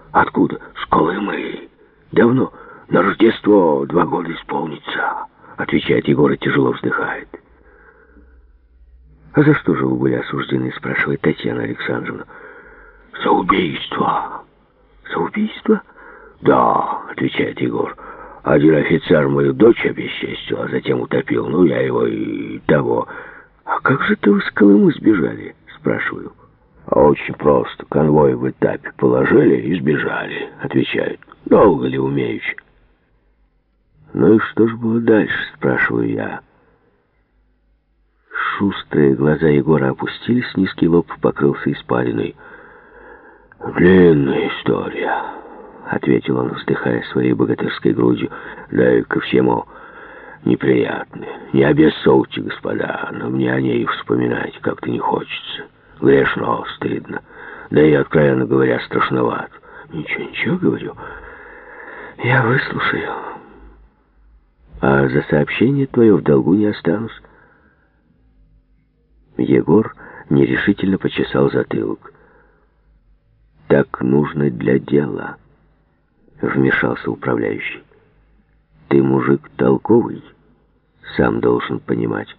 Откуда? С Колымы. Давно. На Рождество 2 года исполнится, отвечает Егор и тяжело вздыхает. А за что же вы были осуждены, спрашивает Татьяна Александровна. За убийство. За убийство? Да, отвечает Егор. Один офицер мою дочь обесчестил, а затем утопил. Ну, я его и того. А как же ты с Колымы сбежали, спрашиваю. А очень просто. Конвой в этапе положили и сбежали, отвечают. Долго ли умеючи? Ну и что же было дальше, спрашиваю я. Шустрые глаза Егора опустились, низкий лоб покрылся испариной. «Длинная история», — ответил он, вздыхая своей богатырской грудью. «Да и ко всему неприятная. Не обессудьте, господа, но мне о ней вспоминать как-то не хочется. Грешно, стыдно. Да и, откровенно говоря, страшновато». «Ничего, говорю. Я выслушаю. А за сообщение твое в долгу не останусь». Егор нерешительно почесал затылок. «Так нужно для дела», — вмешался управляющий. «Ты мужик толковый, сам должен понимать».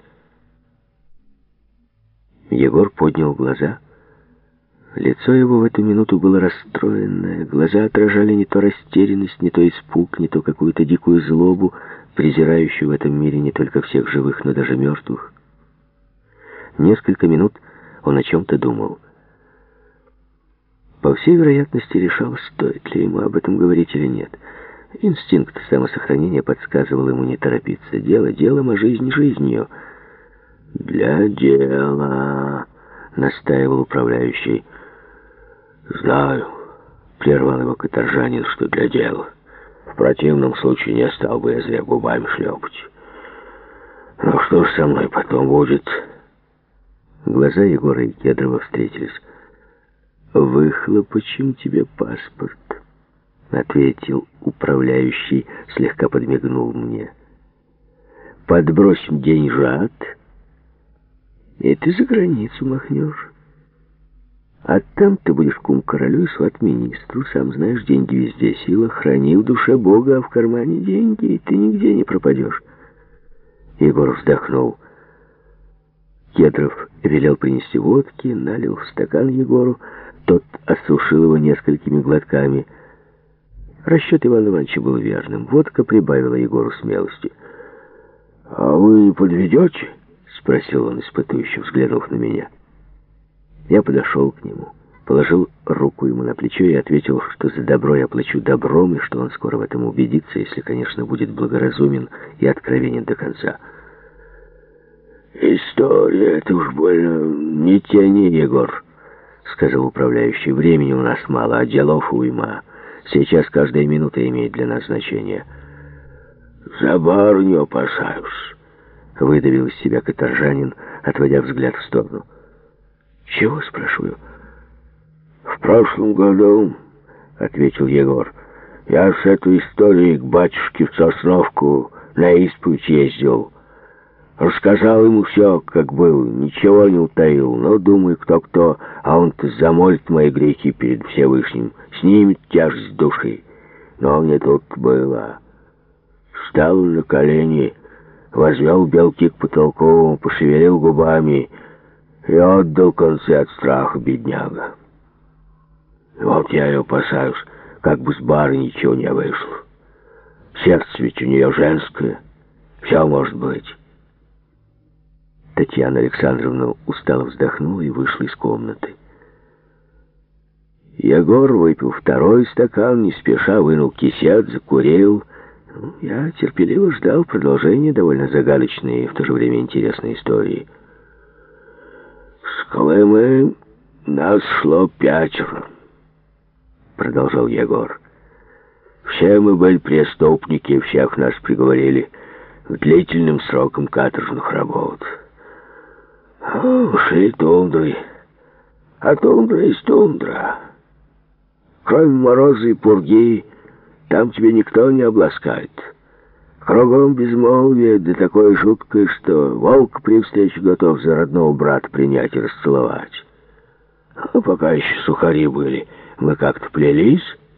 Егор поднял глаза. Лицо его в эту минуту было расстроенное. Глаза отражали не то растерянность, не то испуг, не то какую-то дикую злобу, презирающую в этом мире не только всех живых, но даже мертвых. Несколько минут он о чем-то думал. По всей вероятности решал, стоит ли ему об этом говорить или нет. Инстинкт самосохранения подсказывал ему не торопиться. Дело делом, а жизнь жизнью. «Для дела», — настаивал управляющий. «Знаю», — прервал его каторжанин, — «что для дела. В противном случае не стал бы я зря губами шлепать. Ну что ж со мной потом будет?» Глаза Егора и Кедрова встретились. «Выхлопочем тебе паспорт», — ответил управляющий, слегка подмигнул мне. «Подбросим деньжат, и ты за границу махнешь. А там ты будешь кум-королю и сват-министру. Сам знаешь, деньги везде сила. Храни в душе Бога, а в кармане деньги, и ты нигде не пропадешь». Егор вздохнул. Кедров велел принести водки, налил в стакан Егору. Тот осушил его несколькими глотками. Расчет Ивана Ивановича был верным. Водка прибавила Егору смелости. «А вы не подведете?» — спросил он, испытующе взглянув на меня. Я подошел к нему, положил руку ему на плечо и ответил, что за добро я плачу добром, и что он скоро в этом убедится, если, конечно, будет благоразумен и откровенен до конца. «История, это уж больно не тяни, Егор», — сказал управляющий. «Времени у нас мало, а делов уйма. Сейчас каждая минута имеет для нас значение». «За барыню опасаюсь», — выдавил из себя каторжанин, отводя взгляд в сторону. «Чего?» — спрашиваю. «В прошлом году, — ответил Егор, — я с этой историей к батюшке в Сосновку на исповедь ездил. Рассказал ему все, как было, ничего не утаил. Но, думаю, кто-кто, а он-то замолит мои грехи перед Всевышним, снимет тяжесть души. Но не тут было. Встал на колени, возвел белки к потолку, пошевелил губами и отдал концы от страха, бедняга. Вот я и опасаюсь, как бы с бары ничего не вышло. Сердце ведь у нее женское, все может быть». Татьяна Александровна устало вздохнула и вышла из комнаты. Егор, выпил второй стакан, не спеша вынул кисет, закурил. Я терпеливо ждал продолжения довольно загадочной и в то же время интересной истории. «С Колымы нас шло 5, — продолжал Егор. Все мы были преступники, всех нас приговорили к длительным срокам каторжных работ. Ушли тундрой, а тундра есть тундра. Кроме мороза и пурги, там тебе никто не обласкает. Кругом безмолвие, да такое жуткое, что волк при встрече готов за родного брата принять и расцеловать. А пока еще сухари были, мы как-то плелись,